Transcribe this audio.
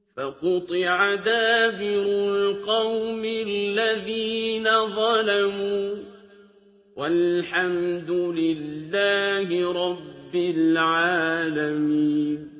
فَقُطِعَ دَابِرُ الْقَوْمِ الَّذِينَ ظَلَمُوا ۚ وَالْحَمْدُ لِلَّهِ رَبِّ الْعَالَمِينَ.